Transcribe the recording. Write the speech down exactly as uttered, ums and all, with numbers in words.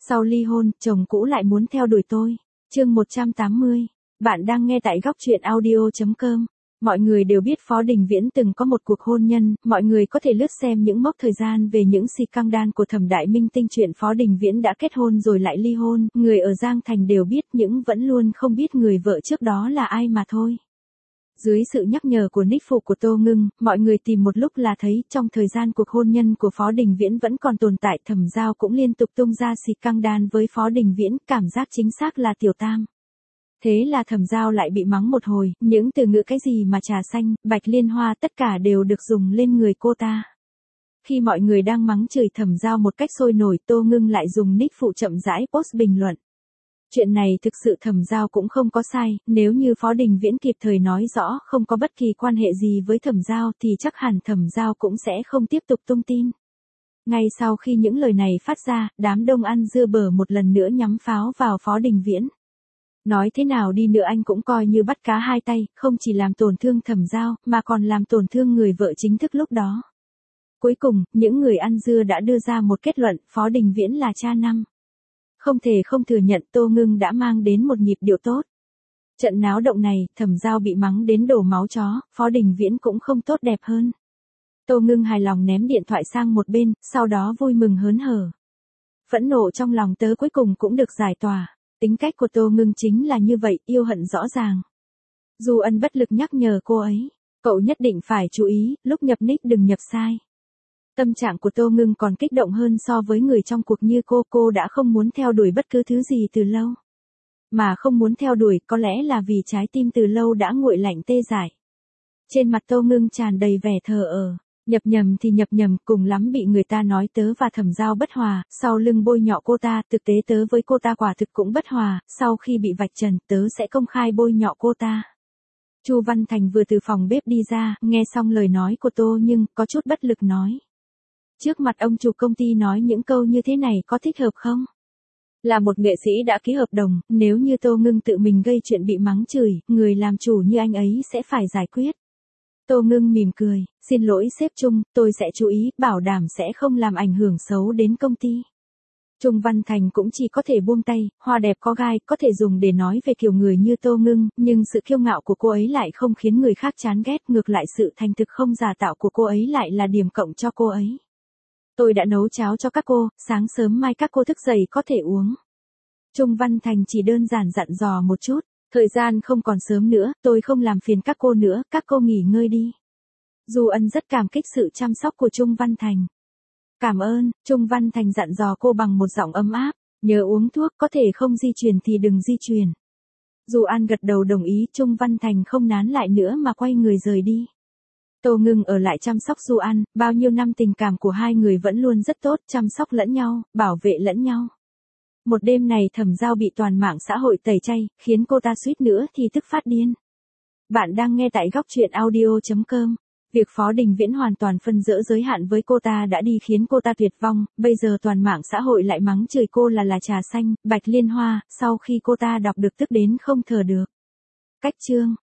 Sau ly hôn, chồng cũ lại muốn theo đuổi tôi. Chương một trăm tám mươi. Bạn đang nghe tại góc truyện audio chấm com. Mọi người đều biết Phó Đình Viễn từng có một cuộc hôn nhân, mọi người có thể lướt xem những mốc thời gian về những scandal của Thẩm Đại Minh Tinh, chuyện Phó Đình Viễn đã kết hôn rồi lại ly hôn, người ở Giang Thành đều biết, nhưng vẫn luôn không biết người vợ trước đó là ai mà thôi. Dưới sự nhắc nhở của Nick phụ của Tô Ngưng, mọi người tìm một lúc là thấy, trong thời gian cuộc hôn nhân của Phó Đình Viễn vẫn còn tồn tại, Thẩm Giao cũng liên tục tung ra scandal với Phó Đình Viễn, cảm giác chính xác là tiểu tam. Thế là Thẩm Giao lại bị mắng một hồi, những từ ngữ cái gì mà trà xanh, bạch liên hoa tất cả đều được dùng lên người cô ta. Khi mọi người đang mắng chửi Thẩm Giao một cách sôi nổi, Tô Ngưng lại dùng nick phụ chậm rãi post bình luận. Chuyện này thực sự Thẩm Giao cũng không có sai, nếu như Phó Đình Viễn kịp thời nói rõ không có bất kỳ quan hệ gì với Thẩm Giao thì chắc hẳn Thẩm Giao cũng sẽ không tiếp tục tung tin. Ngay sau khi những lời này phát ra, đám đông ăn dưa bở một lần nữa nhắm pháo vào Phó Đình Viễn. Nói thế nào đi nữa anh cũng coi như bắt cá hai tay, không chỉ làm tổn thương Thẩm Giao, mà còn làm tổn thương người vợ chính thức lúc đó. Cuối cùng, những người ăn dưa đã đưa ra một kết luận, Phó Đình Viễn là cha năm. Không thể không thừa nhận Tô Ngưng đã mang đến một nhịp điệu tốt. Trận náo động này, Thẩm Giao bị mắng đến đổ máu chó, Phó Đình Viễn cũng không tốt đẹp hơn. Tô Ngưng hài lòng ném điện thoại sang một bên, sau đó vui mừng hớn hở. Phẫn nộ trong lòng tớ cuối cùng cũng được giải tỏa. Tính cách của Tô Ngưng chính là như vậy, yêu hận rõ ràng. Du Ân bất lực nhắc nhở cô ấy, cậu nhất định phải chú ý, lúc nhập nick đừng nhập sai. Tâm trạng của Tô Ngưng còn kích động hơn so với người trong cuộc như cô, cô đã không muốn theo đuổi bất cứ thứ gì từ lâu. Mà không muốn theo đuổi có lẽ là vì trái tim từ lâu đã nguội lạnh tê dại. Trên mặt Tô Ngưng tràn đầy vẻ thờ ơ. Nhập nhầm thì nhập nhầm, cùng lắm bị người ta nói tớ và Thẩm Giao bất hòa, sau lưng bôi nhọ cô ta, thực tế tớ với cô ta quả thực cũng bất hòa, sau khi bị vạch trần, tớ sẽ công khai bôi nhọ cô ta. Chu Văn Thành vừa từ phòng bếp đi ra, nghe xong lời nói của Tô nhưng có chút bất lực nói. Trước mặt ông chủ công ty nói những câu như thế này có thích hợp không? Là một nghệ sĩ đã ký hợp đồng, nếu như Tô Ngưng tự mình gây chuyện bị mắng chửi, người làm chủ như anh ấy sẽ phải giải quyết. Tô Ngưng mỉm cười, xin lỗi sếp Trung, tôi sẽ chú ý, bảo đảm sẽ không làm ảnh hưởng xấu đến công ty. Trung Văn Thành cũng chỉ có thể buông tay, hoa đẹp có gai, có thể dùng để nói về kiểu người như Tô Ngưng, nhưng sự kiêu ngạo của cô ấy lại không khiến người khác chán ghét, ngược lại sự thành thực không giả tạo của cô ấy lại là điểm cộng cho cô ấy. Tôi đã nấu cháo cho các cô, sáng sớm mai các cô thức dậy có thể uống. Trung Văn Thành chỉ đơn giản dặn dò một chút. Thời gian không còn sớm nữa, tôi không làm phiền các cô nữa, các cô nghỉ ngơi đi. Du Ân rất cảm kích sự chăm sóc của Trung Văn Thành. Cảm ơn, Trung Văn Thành dặn dò cô bằng một giọng ấm áp, nhớ uống thuốc, có thể không di chuyển thì đừng di chuyển. Du An gật đầu đồng ý, Trung Văn Thành không nán lại nữa mà quay người rời đi. Tô Ngưng ở lại chăm sóc Du An, bao nhiêu năm tình cảm của hai người vẫn luôn rất tốt, chăm sóc lẫn nhau, bảo vệ lẫn nhau. Một đêm này Thẩm Giao bị toàn mạng xã hội tẩy chay, khiến cô ta suýt nữa thì tức phát điên. Bạn đang nghe tại góc truyện audio chấm com. Việc Phó Đình Viễn hoàn toàn phân dỡ giới hạn với cô ta đã đi khiến cô ta tuyệt vong, bây giờ toàn mạng xã hội lại mắng chửi cô là là trà xanh, bạch liên hoa, sau khi cô ta đọc được tức đến không thở được. Cách chương